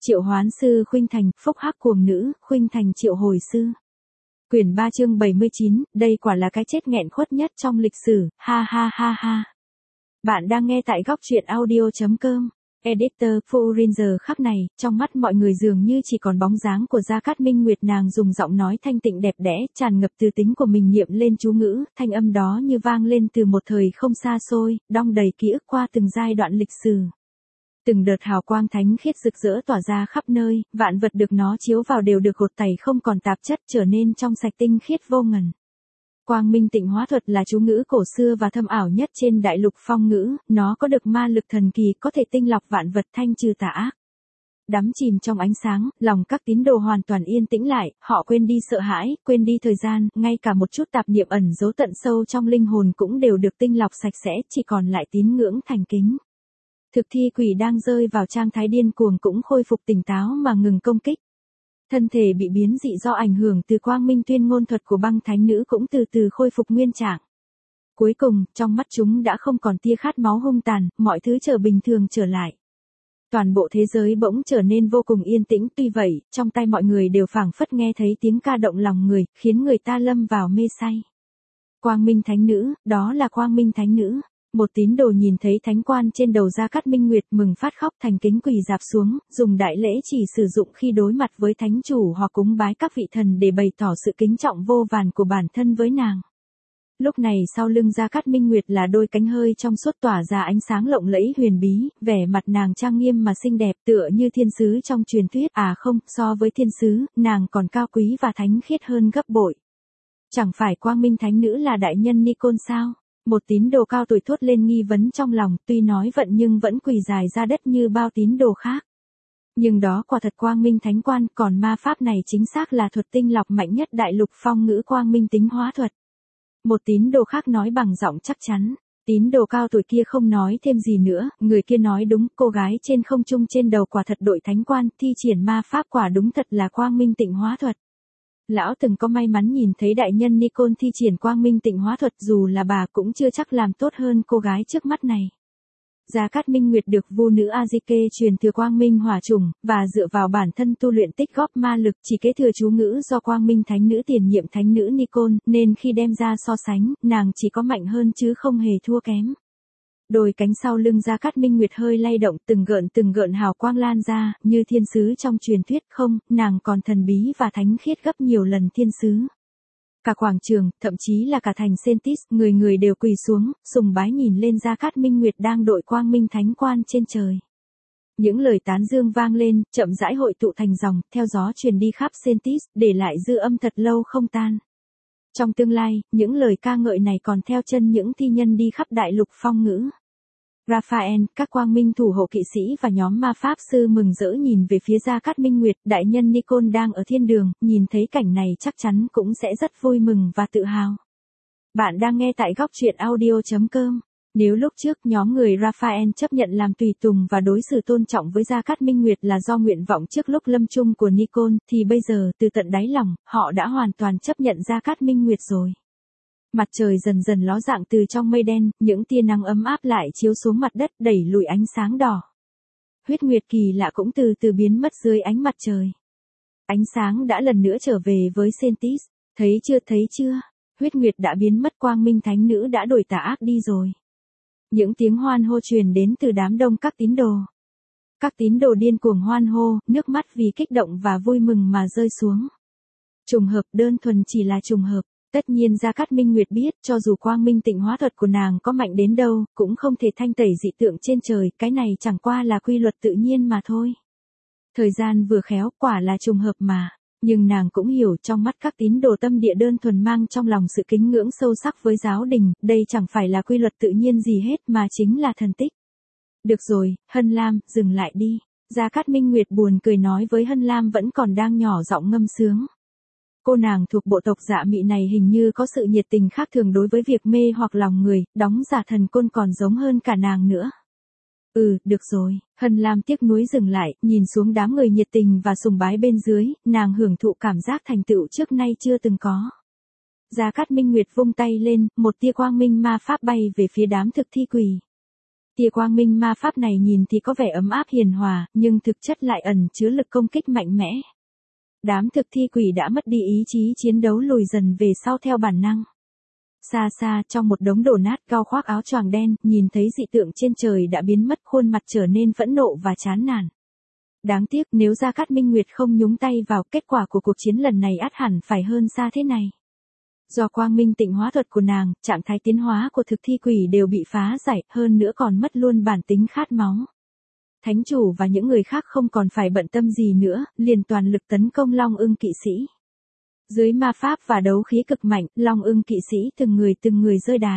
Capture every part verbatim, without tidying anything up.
Triệu hoán sư khuynh thành, phúc hắc cuồng nữ, khuynh thành triệu hồi sư. Quyển ba chương bảy mươi chín, đây quả là cái chết nghẹn khuất nhất trong lịch sử, ha ha ha ha. Bạn đang nghe tại góc truyện audio chấm com. Editor Full Ranger khắc này, trong mắt mọi người dường như chỉ còn bóng dáng của Gia Cát Minh Nguyệt, nàng dùng giọng nói thanh tịnh đẹp đẽ, tràn ngập từ tính của mình niệm lên chú ngữ, thanh âm đó như vang lên từ một thời không xa xôi, đong đầy ký ức qua từng giai đoạn lịch sử. Từng đợt hào quang thánh khiết rực rỡ tỏa ra khắp nơi, vạn vật được nó chiếu vào đều được gột tẩy không còn tạp chất, trở nên trong sạch tinh khiết vô ngần. Quang minh tịnh hóa thuật là chú ngữ cổ xưa và thâm ảo nhất trên đại lục phong ngữ, nó có được ma lực thần kỳ, có thể tinh lọc vạn vật, thanh trừ tà ác. Đắm chìm trong ánh sáng, lòng các tín đồ hoàn toàn yên tĩnh lại, họ quên đi sợ hãi, quên đi thời gian, ngay cả một chút tạp niệm ẩn giấu tận sâu trong linh hồn cũng đều được tinh lọc sạch sẽ, chỉ còn lại tín ngưỡng thành kính. Thực thi quỷ đang rơi vào trạng thái điên cuồng cũng khôi phục tỉnh táo mà ngừng công kích. Thân thể bị biến dị do ảnh hưởng từ quang minh tuyên ngôn thuật của băng thánh nữ cũng từ từ khôi phục nguyên trạng. Cuối cùng, trong mắt chúng đã không còn tia khát máu hung tàn, mọi thứ trở bình thường trở lại. Toàn bộ thế giới bỗng trở nên vô cùng yên tĩnh, tuy vậy, trong tai mọi người đều phảng phất nghe thấy tiếng ca động lòng người, khiến người ta lâm vào mê say. Quang minh thánh nữ, đó là quang minh thánh nữ. Một tín đồ nhìn thấy thánh quan trên đầu Gia Cát Minh Nguyệt mừng phát khóc, thành kính quỳ dạp xuống, dùng đại lễ chỉ sử dụng khi đối mặt với thánh chủ hoặc cúng bái các vị thần để bày tỏ sự kính trọng vô vàn của bản thân với nàng. Lúc này sau lưng Gia Cát Minh Nguyệt là đôi cánh hơi trong suốt tỏa ra ánh sáng lộng lẫy huyền bí, vẻ mặt nàng trang nghiêm mà xinh đẹp tựa như thiên sứ trong truyền thuyết, à không, so với thiên sứ, nàng còn cao quý và thánh khiết hơn gấp bội. Chẳng phải quang minh thánh nữ là đại nhân Nikon sao? Một tín đồ cao tuổi thốt lên nghi vấn trong lòng, tuy nói vận nhưng vẫn quỳ dài ra đất như bao tín đồ khác. Nhưng đó quả thật quang minh thánh quan, còn ma pháp này chính xác là thuật tinh lọc mạnh nhất đại lục phong ngữ quang minh tính hóa thuật. Một tín đồ khác nói bằng giọng chắc chắn. Tín đồ cao tuổi kia không nói thêm gì nữa, người kia nói đúng, cô gái trên không trung trên đầu quả thật đội thánh quan, thi triển ma pháp quả đúng thật là quang minh tịnh hóa thuật. Lão từng có may mắn nhìn thấy đại nhân Nikon thi triển quang minh tịnh hóa thuật, dù là bà cũng chưa chắc làm tốt hơn cô gái trước mắt này. Gia Cát Minh Nguyệt được vua nữ Azike truyền thừa quang minh hỏa chủng, và dựa vào bản thân tu luyện tích góp ma lực, chỉ kế thừa chú ngữ do quang minh thánh nữ tiền nhiệm thánh nữ Nikon, nên khi đem ra so sánh, nàng chỉ có mạnh hơn chứ không hề thua kém. Đôi cánh sau lưng Gia Cát Minh Nguyệt hơi lay động, từng gợn từng gợn hào quang lan ra, như thiên sứ trong truyền thuyết, không, nàng còn thần bí và thánh khiết gấp nhiều lần thiên sứ. Cả quảng trường, thậm chí là cả thành Sentis, người người đều quỳ xuống, sùng bái nhìn lên Gia Cát Minh Nguyệt đang đội quang minh thánh quan trên trời. Những lời tán dương vang lên, chậm rãi hội tụ thành dòng, theo gió truyền đi khắp Sentis, để lại dư âm thật lâu không tan. Trong tương lai, những lời ca ngợi này còn theo chân những thi nhân đi khắp đại lục phong ngữ. Raphael, các quang minh thủ hộ kỵ sĩ và nhóm ma pháp sư mừng rỡ nhìn về phía Gia Cát Minh Nguyệt, đại nhân Nikon đang ở thiên đường, nhìn thấy cảnh này chắc chắn cũng sẽ rất vui mừng và tự hào. Bạn đang nghe tại góc truyện audio chấm com. Nếu lúc trước nhóm người Raphael chấp nhận làm tùy tùng và đối xử tôn trọng với Gia Cát Minh Nguyệt là do nguyện vọng trước lúc lâm chung của Nikon, thì bây giờ từ tận đáy lòng, họ đã hoàn toàn chấp nhận Gia Cát Minh Nguyệt rồi. Mặt trời dần dần ló dạng từ trong mây đen, những tia nắng ấm áp lại chiếu xuống mặt đất đẩy lùi ánh sáng đỏ. Huyết nguyệt kỳ lạ cũng từ từ biến mất dưới ánh mặt trời. Ánh sáng đã lần nữa trở về với Sentis. Thấy chưa, thấy chưa? Huyết nguyệt đã biến mất, quang minh thánh nữ đã đuổi tà ác đi rồi. Những tiếng hoan hô truyền đến từ đám đông các tín đồ. Các tín đồ điên cuồng hoan hô, nước mắt vì kích động và vui mừng mà rơi xuống. Trùng hợp, đơn thuần chỉ là trùng hợp. Tất nhiên Gia Cát Minh Nguyệt biết, cho dù quang minh tịnh hóa thuật của nàng có mạnh đến đâu, cũng không thể thanh tẩy dị tượng trên trời, cái này chẳng qua là quy luật tự nhiên mà thôi. Thời gian vừa khéo, quả là trùng hợp mà. Nhưng nàng cũng hiểu, trong mắt các tín đồ tâm địa đơn thuần mang trong lòng sự kính ngưỡng sâu sắc với giáo đình, đây chẳng phải là quy luật tự nhiên gì hết mà chính là thần tích. Được rồi, Hân Lam, dừng lại đi. Gia Cát Minh Nguyệt buồn cười nói với Hân Lam vẫn còn đang nhỏ giọng ngâm sướng. Cô nàng thuộc bộ tộc Dạ Mị này hình như có sự nhiệt tình khác thường đối với việc mê hoặc lòng người, đóng giả thần côn còn giống hơn cả nàng nữa. Ừ, được rồi, Hân Lam tiếc nuối dừng lại, nhìn xuống đám người nhiệt tình và sùng bái bên dưới, nàng hưởng thụ cảm giác thành tựu trước nay chưa từng có. Gia Cát Minh Nguyệt vung tay lên, một tia quang minh ma pháp bay về phía đám thực thi quỷ. Tia quang minh ma pháp này nhìn thì có vẻ ấm áp hiền hòa, nhưng thực chất lại ẩn chứa lực công kích mạnh mẽ. Đám thực thi quỷ đã mất đi ý chí chiến đấu, lùi dần về sau theo bản năng. Xa xa trong một đống đổ nát, Cao khoác áo choàng đen, nhìn thấy dị tượng trên trời đã biến mất, khuôn mặt trở nên phẫn nộ và chán nản. Đáng tiếc nếu Gia Cát Minh Nguyệt không nhúng tay vào, kết quả của cuộc chiến lần này ắt hẳn phải hơn xa thế này. Do quang minh tịnh hóa thuật của nàng, trạng thái tiến hóa của thực thi quỷ đều bị phá giải, hơn nữa còn mất luôn bản tính khát máu. Thánh chủ và những người khác không còn phải bận tâm gì nữa, liền toàn lực tấn công Long Ưng kỵ sĩ. Dưới ma pháp và đấu khí cực mạnh, Long Ưng kỵ sĩ từng người từng người rơi đài.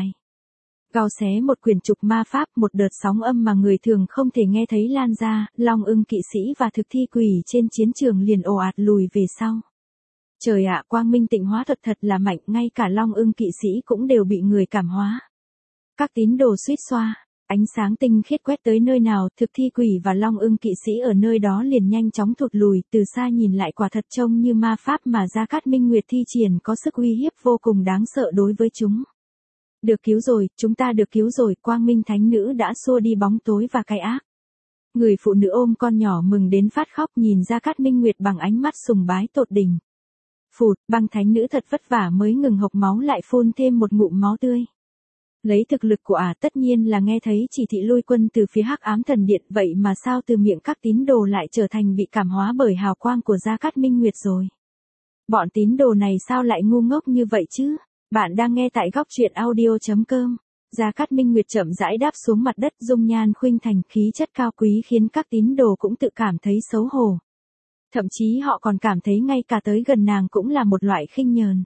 Gào xé một quyển trục ma pháp, một đợt sóng âm mà người thường không thể nghe thấy lan ra, Long Ưng kỵ sĩ và thực thi quỷ trên chiến trường liền ồ ạt lùi về sau. Trời ạ, quang minh tịnh hóa thuật thật là mạnh, ngay cả Long Ưng kỵ sĩ cũng đều bị người cảm hóa. Các tín đồ suýt xoa, ánh sáng tinh khiết quét tới nơi nào, thực thi quỷ và Long Ưng kỵ sĩ ở nơi đó liền nhanh chóng thụt lùi, từ xa nhìn lại quả thật trông như ma pháp mà Gia Cát Minh Nguyệt thi triển có sức uy hiếp vô cùng đáng sợ đối với chúng. Được cứu rồi, chúng ta được cứu rồi, quang minh thánh nữ đã xua đi bóng tối và cái ác. Người phụ nữ ôm con nhỏ mừng đến phát khóc, nhìn Gia Cát Minh Nguyệt bằng ánh mắt sùng bái tột đỉnh. Phụt, băng thánh nữ thật vất vả mới ngừng hộc máu lại phun thêm một ngụm máu tươi. Lấy thực lực của ả tất nhiên là nghe thấy chỉ thị lui quân từ phía Hắc Ám Thần Điện, vậy mà sao từ miệng các tín đồ lại trở thành bị cảm hóa bởi hào quang của Gia Cát Minh Nguyệt rồi. Bọn tín đồ này sao lại ngu ngốc như vậy chứ? Bạn đang nghe tại góc truyện audio chấm com. Gia Cát Minh Nguyệt chậm rãi đáp xuống mặt đất, dung nhan khuynh thành, khí chất cao quý khiến các tín đồ cũng tự cảm thấy xấu hổ. Thậm chí họ còn cảm thấy ngay cả tới gần nàng cũng là một loại khinh nhờn.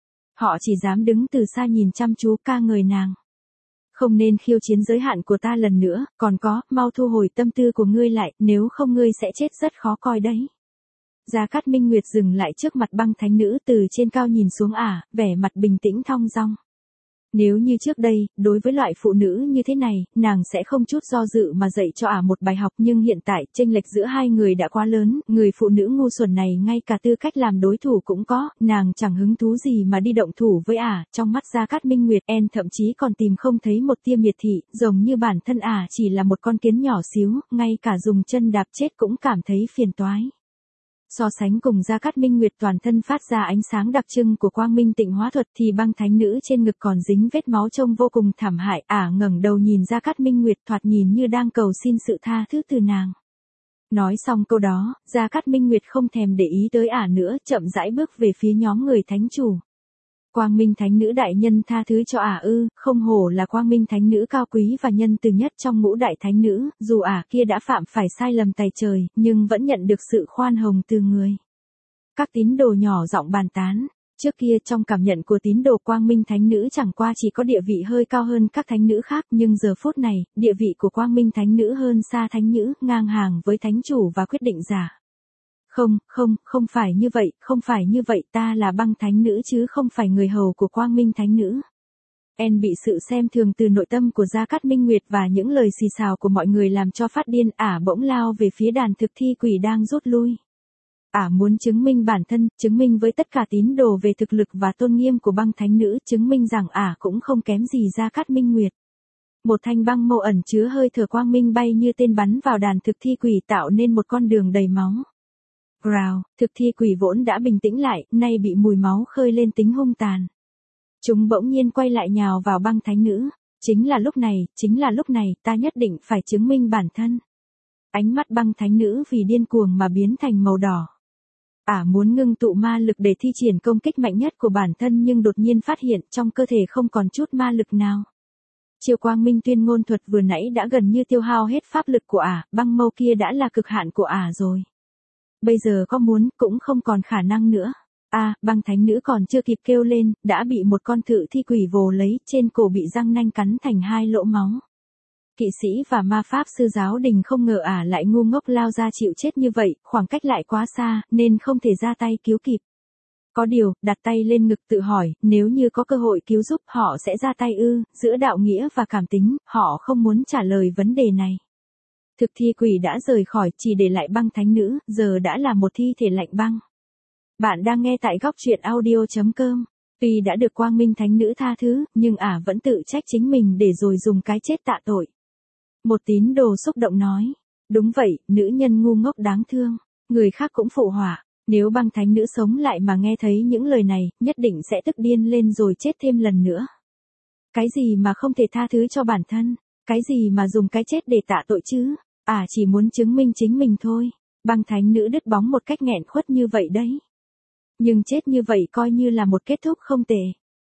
Họ chỉ dám đứng từ xa nhìn chăm chú ca ngợi nàng. Không nên khiêu chiến giới hạn của ta lần nữa, còn có, mau thu hồi tâm tư của ngươi lại, nếu không ngươi sẽ chết rất khó coi đấy. Gia Cát Minh Nguyệt dừng lại trước mặt băng thánh nữ, từ trên cao nhìn xuống ả, vẻ mặt bình tĩnh thong dong. Nếu như trước đây, đối với loại phụ nữ như thế này, nàng sẽ không chút do dự mà dạy cho ả một bài học, nhưng hiện tại, chênh lệch giữa hai người đã quá lớn, người phụ nữ ngu xuẩn này ngay cả tư cách làm đối thủ cũng có, nàng chẳng hứng thú gì mà đi động thủ với ả, trong mắt Gia Cát Minh Nguyệt, en thậm chí còn tìm không thấy một tia miệt thị, giống như bản thân ả chỉ là một con kiến nhỏ xíu, ngay cả dùng chân đạp chết cũng cảm thấy phiền toái. So sánh cùng Gia Cát Minh Nguyệt toàn thân phát ra ánh sáng đặc trưng của quang minh tịnh hóa thuật thì băng thánh nữ trên ngực còn dính vết máu trông vô cùng thảm hại, ả ngẩng đầu nhìn Gia Cát Minh Nguyệt thoạt nhìn như đang cầu xin sự tha thứ từ nàng. Nói xong câu đó, Gia Cát Minh Nguyệt không thèm để ý tới ả nữa, chậm rãi bước về phía nhóm người thánh chủ. Quang minh thánh nữ đại nhân tha thứ cho ả ư, không hổ là quang minh thánh nữ cao quý và nhân từ nhất trong ngũ đại thánh nữ, dù ả kia đã phạm phải sai lầm tày trời, nhưng vẫn nhận được sự khoan hồng từ người. Các tín đồ nhỏ giọng bàn tán, trước kia trong cảm nhận của tín đồ quang minh thánh nữ chẳng qua chỉ có địa vị hơi cao hơn các thánh nữ khác, nhưng giờ phút này, địa vị của quang minh thánh nữ hơn xa thánh nữ, ngang hàng với thánh chủ và quyết định giả. Không, không, không phải như vậy, không phải như vậy, ta là băng thánh nữ chứ không phải người hầu của quang minh thánh nữ. En bị sự xem thường từ nội tâm của Gia Cát Minh Nguyệt và những lời xì xào của mọi người làm cho phát điên, ả bỗng lao về phía đàn thực thi quỷ đang rút lui. Ả muốn chứng minh bản thân, chứng minh với tất cả tín đồ về thực lực và tôn nghiêm của băng thánh nữ, chứng minh rằng ả cũng không kém gì Gia Cát Minh Nguyệt. Một thanh băng mâu ẩn chứa hơi thở quang minh bay như tên bắn vào đàn thực thi quỷ, tạo nên một con đường đầy máu. Rào, thực thi quỷ vốn đã bình tĩnh lại, nay bị mùi máu khơi lên tính hung tàn. Chúng bỗng nhiên quay lại nhào vào băng thánh nữ. Chính là lúc này, chính là lúc này, ta nhất định phải chứng minh bản thân. Ánh mắt băng thánh nữ vì điên cuồng mà biến thành màu đỏ. Ả muốn ngưng tụ ma lực để thi triển công kích mạnh nhất của bản thân, nhưng đột nhiên phát hiện trong cơ thể không còn chút ma lực nào. Chiều quang minh tuyên ngôn thuật vừa nãy đã gần như tiêu hao hết pháp lực của ả, băng mâu kia đã là cực hạn của ả rồi. Bây giờ có muốn, cũng không còn khả năng nữa. A, à, băng thánh nữ còn chưa kịp kêu lên, đã bị một con thự thi quỷ vồ lấy, trên cổ bị răng nanh cắn thành hai lỗ máu. Kỵ sĩ và ma pháp sư giáo đình không ngờ ả lại ngu ngốc lao ra chịu chết như vậy, khoảng cách lại quá xa, nên không thể ra tay cứu kịp. Có điều, đặt tay lên ngực tự hỏi, nếu như có cơ hội cứu giúp họ sẽ ra tay ư, giữa đạo nghĩa và cảm tính, họ không muốn trả lời vấn đề này. Thực thi quỷ đã rời khỏi, chỉ để lại băng thánh nữ, giờ đã là một thi thể lạnh băng. Bạn đang nghe tại góc truyện audio chấm com. Tuy đã được quang minh thánh nữ tha thứ, nhưng ả vẫn tự trách chính mình để rồi dùng cái chết tạ tội. Một tín đồ xúc động nói. Đúng vậy, nữ nhân ngu ngốc đáng thương. Người khác cũng phụ họa. Nếu băng thánh nữ sống lại mà nghe thấy những lời này, nhất định sẽ tức điên lên rồi chết thêm lần nữa. Cái gì mà không thể tha thứ cho bản thân? Cái gì mà dùng cái chết để tạ tội chứ? À, chỉ muốn chứng minh chính mình thôi. Băng thánh nữ đứt bóng một cách nghẹn khuất như vậy đấy. Nhưng chết như vậy coi như là một kết thúc không tệ.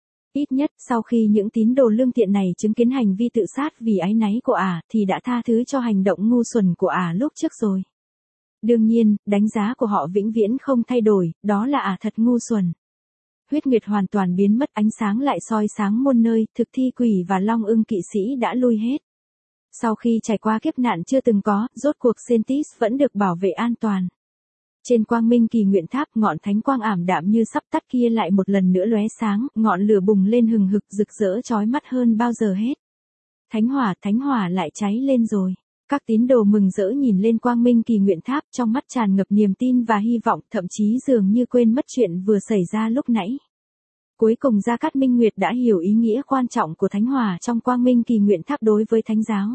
Ít nhất sau khi những tín đồ lương thiện này chứng kiến hành vi tự sát vì áy náy của ả thì đã tha thứ cho hành động ngu xuẩn của ả lúc trước rồi. Đương nhiên, đánh giá của họ vĩnh viễn không thay đổi, đó là ả thật ngu xuẩn. Huyết nguyệt hoàn toàn biến mất, ánh sáng lại soi sáng muôn nơi, thực thi quỷ và long ưng kỵ sĩ đã lui hết. Sau khi trải qua kiếp nạn chưa từng có, rốt cuộc Sentis vẫn được bảo vệ an toàn. Trên quang minh kỳ nguyện tháp, ngọn thánh quang ảm đạm như sắp tắt kia lại một lần nữa lóe sáng, ngọn lửa bùng lên hừng hực rực rỡ chói mắt hơn bao giờ hết. Thánh hỏa, thánh hỏa lại cháy lên rồi. Các tín đồ mừng rỡ nhìn lên quang minh kỳ nguyện tháp, trong mắt tràn ngập niềm tin và hy vọng, thậm chí dường như quên mất chuyện vừa xảy ra lúc nãy. Cuối cùng Gia Cát Minh Nguyệt đã hiểu ý nghĩa quan trọng của thánh hỏa trong quang minh kỳ nguyện tháp đối với thánh giáo.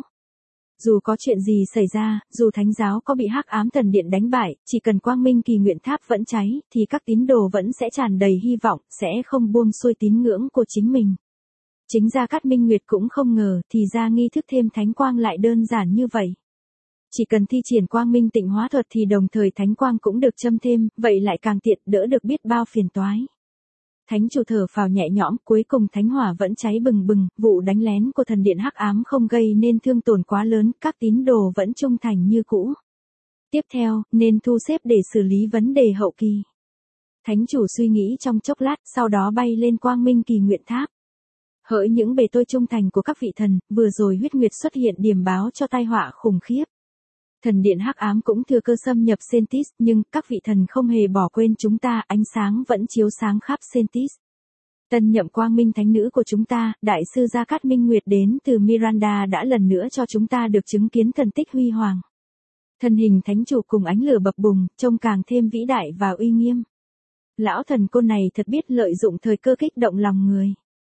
Dù có chuyện gì xảy ra, dù thánh giáo có bị hắc ám thần điện đánh bại, chỉ cần quang minh kỳ nguyện tháp vẫn cháy, thì các tín đồ vẫn sẽ tràn đầy hy vọng, sẽ không buông xuôi tín ngưỡng của chính mình. Chính Gia Cát Minh Nguyệt cũng không ngờ, thì ra nghi thức thêm thánh quang lại đơn giản như vậy. Chỉ cần thi triển quang minh tịnh hóa thuật thì đồng thời thánh quang cũng được châm thêm, vậy lại càng tiện, đỡ được biết bao phiền toái. Thánh chủ thở phào nhẹ nhõm, cuối cùng thánh hỏa vẫn cháy bừng bừng, vụ đánh lén của thần điện hắc ám không gây nên thương tổn quá lớn, các tín đồ vẫn trung thành như cũ. Tiếp theo, nên thu xếp để xử lý vấn đề hậu kỳ. Thánh chủ suy nghĩ trong chốc lát, sau đó bay lên quang minh kỳ nguyện tháp. Hỡi những bề tôi trung thành của các vị thần, vừa rồi huyết nguyệt xuất hiện điểm báo cho tai họa khủng khiếp. Thần điện hắc ám cũng thừa cơ xâm nhập Sentis, nhưng các vị thần không hề bỏ quên chúng ta, ánh sáng vẫn chiếu sáng khắp Sentis. Tân nhậm quang minh thánh nữ của chúng ta, đại sư Gia Cát Minh Nguyệt đến từ Miranda đã lần nữa cho chúng ta được chứng kiến thần tích huy hoàng. Thân hình thánh chủ cùng ánh lửa bập bùng, trông càng thêm vĩ đại và uy nghiêm. Lão thần côn này thật biết lợi dụng thời cơ kích động lòng người.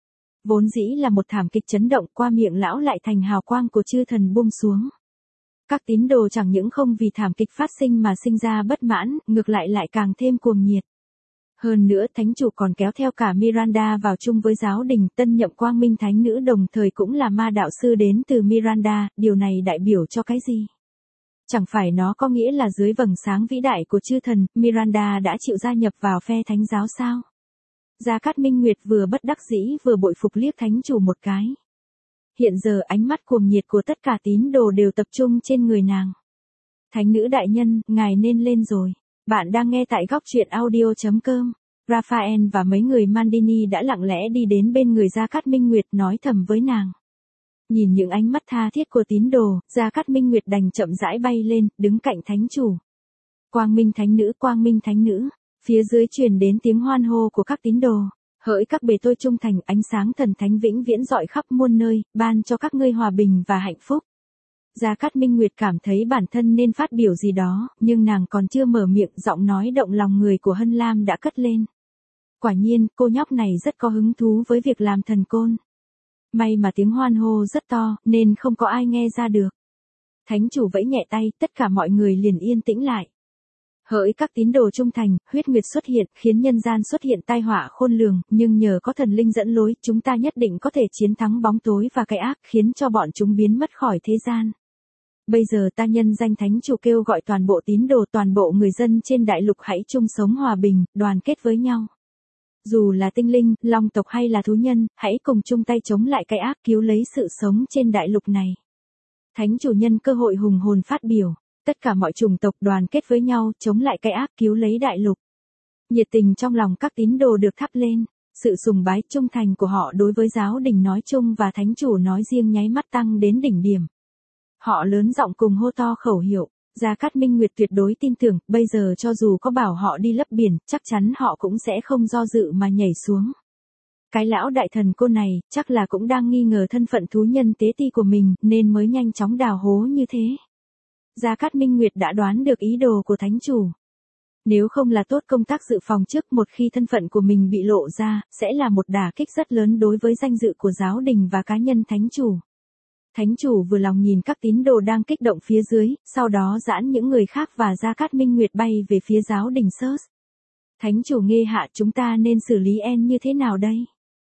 Vốn dĩ là một thảm kịch chấn động, qua miệng lão lại thành hào quang của chư thần buông xuống. Các tín đồ chẳng những không vì thảm kịch phát sinh mà sinh ra bất mãn, ngược lại lại càng thêm cuồng nhiệt. Hơn nữa thánh chủ còn kéo theo cả Miranda vào chung với giáo đình, tân nhậm quang minh thánh nữ đồng thời cũng là ma đạo sư đến từ Miranda, điều này đại biểu cho cái gì? Chẳng phải nó có nghĩa là dưới vầng sáng vĩ đại của chư thần, Miranda đã chịu gia nhập vào phe thánh giáo sao? Gia Cát Minh Nguyệt vừa bất đắc dĩ vừa bội phục liếc thánh chủ một cái. Hiện giờ ánh mắt cuồng nhiệt của tất cả tín đồ đều tập trung trên người nàng. Thánh nữ đại nhân, ngài nên lên rồi. Bạn đang nghe tại góc truyện audio chấm com. Raphael và mấy người Mandini đã lặng lẽ đi đến bên người Gia Cát Minh Nguyệt nói thầm với nàng. Nhìn những ánh mắt tha thiết của tín đồ, Gia Cát Minh Nguyệt đành chậm rãi bay lên, đứng cạnh thánh chủ. Quang minh thánh nữ, quang minh thánh nữ. Phía dưới truyền đến tiếng hoan hô của các tín đồ. Hỡi các bề tôi trung thành, ánh sáng thần thánh vĩnh viễn rọi khắp muôn nơi, ban cho các ngươi hòa bình và hạnh phúc. Gia Cát Minh Nguyệt cảm thấy bản thân nên phát biểu gì đó, nhưng nàng còn chưa mở miệng, giọng nói động lòng người của Hân Lam đã cất lên. Quả nhiên, cô nhóc này rất có hứng thú với việc làm thần côn. May mà tiếng hoan hô rất to, nên không có ai nghe ra được. Thánh chủ vẫy nhẹ tay, tất cả mọi người liền yên tĩnh lại. Hỡi các tín đồ trung thành, huyết nguyệt xuất hiện, khiến nhân gian xuất hiện tai họa khôn lường, nhưng nhờ có thần linh dẫn lối, chúng ta nhất định có thể chiến thắng bóng tối và cái ác, khiến cho bọn chúng biến mất khỏi thế gian. Bây giờ ta nhân danh thánh chủ kêu gọi toàn bộ tín đồ, toàn bộ người dân trên đại lục hãy chung sống hòa bình, đoàn kết với nhau. Dù là tinh linh, long tộc hay là thú nhân, hãy cùng chung tay chống lại cái ác, cứu lấy sự sống trên đại lục này. Thánh chủ nhân cơ hội hùng hồn phát biểu. Tất cả mọi chủng tộc đoàn kết với nhau, chống lại cái ác, cứu lấy đại lục. Nhiệt tình trong lòng các tín đồ được thắp lên. Sự sùng bái trung thành của họ đối với giáo đình nói chung và thánh chủ nói riêng nháy mắt tăng đến đỉnh điểm. Họ lớn giọng cùng hô to khẩu hiệu. Gia Cát Minh Nguyệt tuyệt đối tin tưởng, bây giờ cho dù có bảo họ đi lấp biển, chắc chắn họ cũng sẽ không do dự mà nhảy xuống. Cái lão đại thần cô này, chắc là cũng đang nghi ngờ thân phận thú nhân tế ti của mình, nên mới nhanh chóng đào hố như thế. Gia Cát Minh Nguyệt đã đoán được ý đồ của thánh chủ. Nếu không là tốt công tác dự phòng trước, một khi thân phận của mình bị lộ ra, sẽ là một đả kích rất lớn đối với danh dự của giáo đình và cá nhân thánh chủ. Thánh chủ vừa lòng nhìn các tín đồ đang kích động phía dưới, sau đó giãn những người khác và Gia Cát Minh Nguyệt bay về phía giáo đình Search. Thánh chủ nghe hạ, chúng ta nên xử lý En như thế nào đây?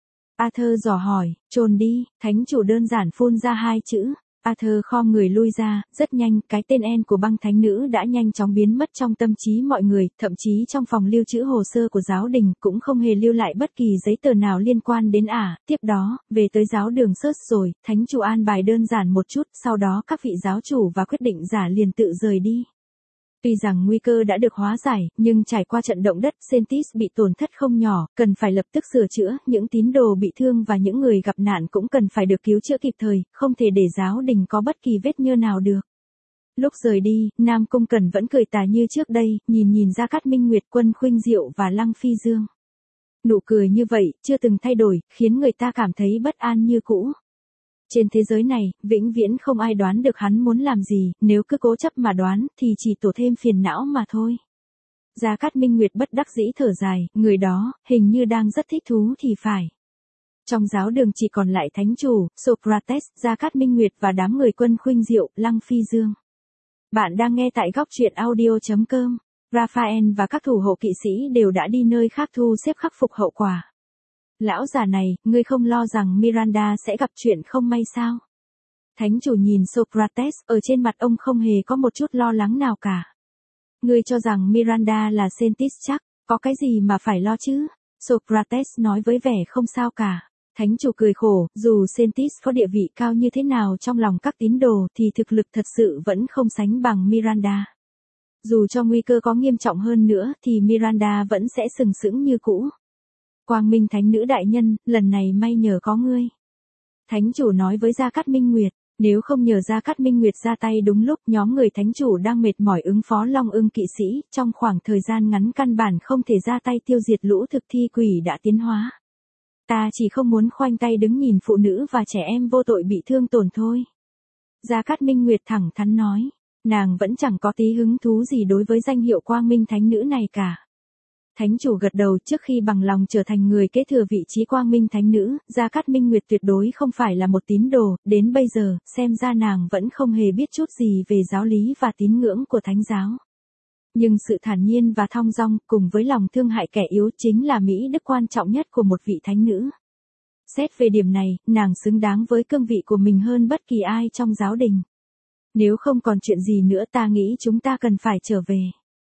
Arthur dò hỏi. Chôn đi, thánh chủ đơn giản phun ra hai chữ. Arthur khom người lui ra, rất nhanh, cái tên En của băng thánh nữ đã nhanh chóng biến mất trong tâm trí mọi người, thậm chí trong phòng lưu trữ hồ sơ của giáo đình cũng không hề lưu lại bất kỳ giấy tờ nào liên quan đến ả. Tiếp đó, về tới giáo đường Search rồi, thánh chủ an bài đơn giản một chút, sau đó các vị giáo chủ và quyết định giả liền tự rời đi. Tuy rằng nguy cơ đã được hóa giải, nhưng trải qua trận động đất, Sentis bị tổn thất không nhỏ, cần phải lập tức sửa chữa, những tín đồ bị thương và những người gặp nạn cũng cần phải được cứu chữa kịp thời, không thể để giáo đình có bất kỳ vết nhơ nào được. Lúc rời đi, Nam Cung Cẩn vẫn cười tà như trước đây, nhìn nhìn Gia Cát Minh Nguyệt, Quân Khuynh Diệu và Lăng Phi Dương. Nụ cười như vậy, chưa từng thay đổi, khiến người ta cảm thấy bất an như cũ. Trên thế giới này, vĩnh viễn không ai đoán được hắn muốn làm gì, nếu cứ cố chấp mà đoán, thì chỉ tổ thêm phiền não mà thôi. Gia Cát Minh Nguyệt bất đắc dĩ thở dài, người đó, hình như đang rất thích thú thì phải. Trong giáo đường chỉ còn lại thánh chủ, Socrates, Gia Cát Minh Nguyệt và đám người Quân Khuynh Diệu, Lăng Phi Dương. Bạn đang nghe tại góc truyện audio chấm com. Raphael và các thủ hộ kỵ sĩ đều đã đi nơi khác thu xếp khắc phục hậu quả. Lão già này, ngươi không lo rằng Miranda sẽ gặp chuyện không may sao? Thánh chủ nhìn Socrates, ở trên mặt ông không hề có một chút lo lắng nào cả. Ngươi cho rằng Miranda là Sentis chắc, có cái gì mà phải lo chứ? Socrates nói với vẻ không sao cả. Thánh chủ cười khổ, dù Sentis có địa vị cao như thế nào trong lòng các tín đồ thì thực lực thật sự vẫn không sánh bằng Miranda. Dù cho nguy cơ có nghiêm trọng hơn nữa thì Miranda vẫn sẽ sừng sững như cũ. Quang Minh Thánh Nữ đại nhân, lần này may nhờ có ngươi. Thánh chủ nói với Gia Cát Minh Nguyệt, nếu không nhờ Gia Cát Minh Nguyệt ra tay đúng lúc, nhóm người thánh chủ đang mệt mỏi ứng phó Long Ưng kỵ sĩ, trong khoảng thời gian ngắn căn bản không thể ra tay tiêu diệt lũ thực thi quỷ đã tiến hóa. Ta chỉ không muốn khoanh tay đứng nhìn phụ nữ và trẻ em vô tội bị thương tổn thôi. Gia Cát Minh Nguyệt thẳng thắn nói, nàng vẫn chẳng có tí hứng thú gì đối với danh hiệu Quang Minh Thánh Nữ này cả. Thánh chủ gật đầu, trước khi bằng lòng trở thành người kế thừa vị trí Quang Minh Thánh Nữ, Gia Cát Minh Nguyệt tuyệt đối không phải là một tín đồ, đến bây giờ, xem ra nàng vẫn không hề biết chút gì về giáo lý và tín ngưỡng của Thánh giáo. Nhưng sự thản nhiên và thong dong, cùng với lòng thương hại kẻ yếu chính là mỹ đức quan trọng nhất của một vị thánh nữ. Xét về điểm này, nàng xứng đáng với cương vị của mình hơn bất kỳ ai trong giáo đình. Nếu không còn chuyện gì nữa ta nghĩ chúng ta cần phải trở về.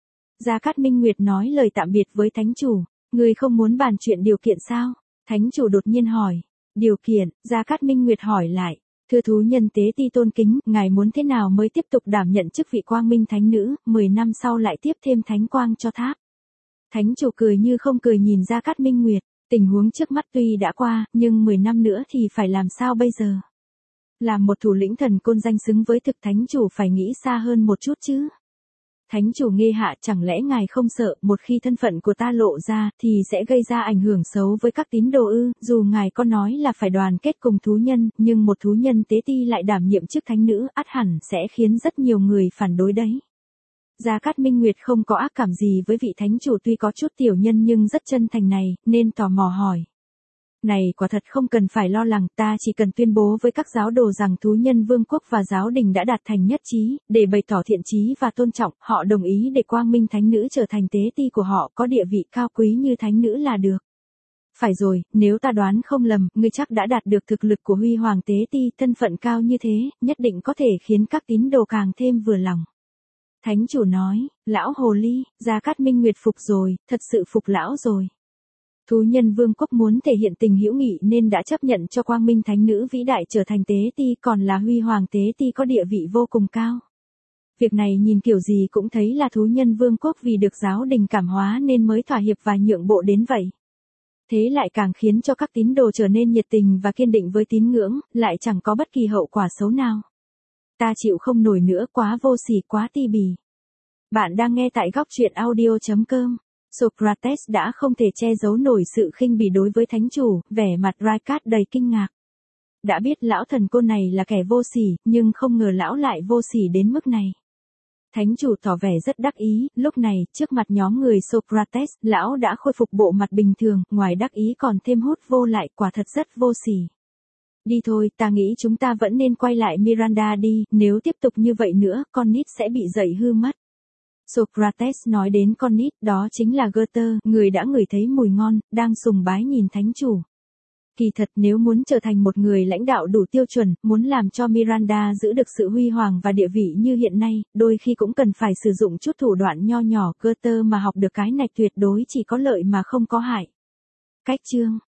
Gia Cát Minh Nguyệt nói lời tạm biệt với thánh chủ, người không muốn bàn chuyện điều kiện sao? Thánh chủ đột nhiên hỏi. Điều kiện, Gia Cát Minh Nguyệt hỏi lại. Thưa thú nhân tế ti tôn kính, ngài muốn thế nào mới tiếp tục đảm nhận chức vị Quang Minh Thánh Nữ, mười năm sau lại tiếp thêm thánh quang cho tháp. Thánh chủ cười như không cười nhìn Gia Cát Minh Nguyệt, tình huống trước mắt tuy đã qua, nhưng mười năm nữa thì phải làm sao bây giờ? Làm một thủ lĩnh thần côn danh xứng với thực thánh chủ phải nghĩ xa hơn một chút chứ. Thánh chủ nghe hạ, chẳng lẽ ngài không sợ một khi thân phận của ta lộ ra thì sẽ gây ra ảnh hưởng xấu với các tín đồ ư? Dù ngài có nói là phải đoàn kết cùng thú nhân, nhưng một thú nhân tế ti lại đảm nhiệm chức thánh nữ, ắt hẳn sẽ khiến rất nhiều người phản đối đấy. Gia Cát Minh Nguyệt không có ác cảm gì với vị thánh chủ tuy có chút tiểu nhân nhưng rất chân thành này, nên tò mò hỏi. Này quả thật không cần phải lo lắng, ta chỉ cần tuyên bố với các giáo đồ rằng thú nhân vương quốc và giáo đình đã đạt thành nhất trí, để bày tỏ thiện chí và tôn trọng, họ đồng ý để Quang Minh Thánh Nữ trở thành tế ti của họ, có địa vị cao quý như thánh nữ là được. Phải rồi, nếu ta đoán không lầm, ngươi chắc đã đạt được thực lực của Huy Hoàng tế ti, thân phận cao như thế, nhất định có thể khiến các tín đồ càng thêm vừa lòng. Thánh chủ nói, lão hồ ly, Gia Cát Minh Nguyệt phục rồi, thật sự phục lão rồi. Thú nhân vương quốc muốn thể hiện tình hữu nghị nên đã chấp nhận cho Quang Minh Thánh Nữ vĩ đại trở thành tế ti, còn là Huy Hoàng tế ti có địa vị vô cùng cao. Việc này nhìn kiểu gì cũng thấy là thú nhân vương quốc vì được giáo đình cảm hóa nên mới thỏa hiệp và nhượng bộ đến vậy. Thế lại càng khiến cho các tín đồ trở nên nhiệt tình và kiên định với tín ngưỡng, lại chẳng có bất kỳ hậu quả xấu nào. Ta chịu không nổi nữa, quá vô sỉ, quá ti bỉ. Bạn đang nghe tại góc truyện audio chấm com. Socrates đã không thể che giấu nổi sự khinh bỉ đối với thánh chủ, vẻ mặt Raikát đầy kinh ngạc. Đã biết lão thần côn này là kẻ vô sỉ, nhưng không ngờ lão lại vô sỉ đến mức này. Thánh chủ tỏ vẻ rất đắc ý, lúc này, trước mặt nhóm người Socrates, lão đã khôi phục bộ mặt bình thường, ngoài đắc ý còn thêm hút vô lại, quả thật rất vô sỉ. Đi thôi, ta nghĩ chúng ta vẫn nên quay lại Miranda đi, nếu tiếp tục như vậy nữa, con nít sẽ bị dạy hư mất. Socrates nói đến con nít, đó chính là Goethe, người đã ngửi thấy mùi ngon, đang sùng bái nhìn thánh chủ. Kỳ thật nếu muốn trở thành một người lãnh đạo đủ tiêu chuẩn, muốn làm cho Miranda giữ được sự huy hoàng và địa vị như hiện nay, đôi khi cũng cần phải sử dụng chút thủ đoạn nho nhỏ. Goethe mà học được cái này tuyệt đối chỉ có lợi mà không có hại. Cách chương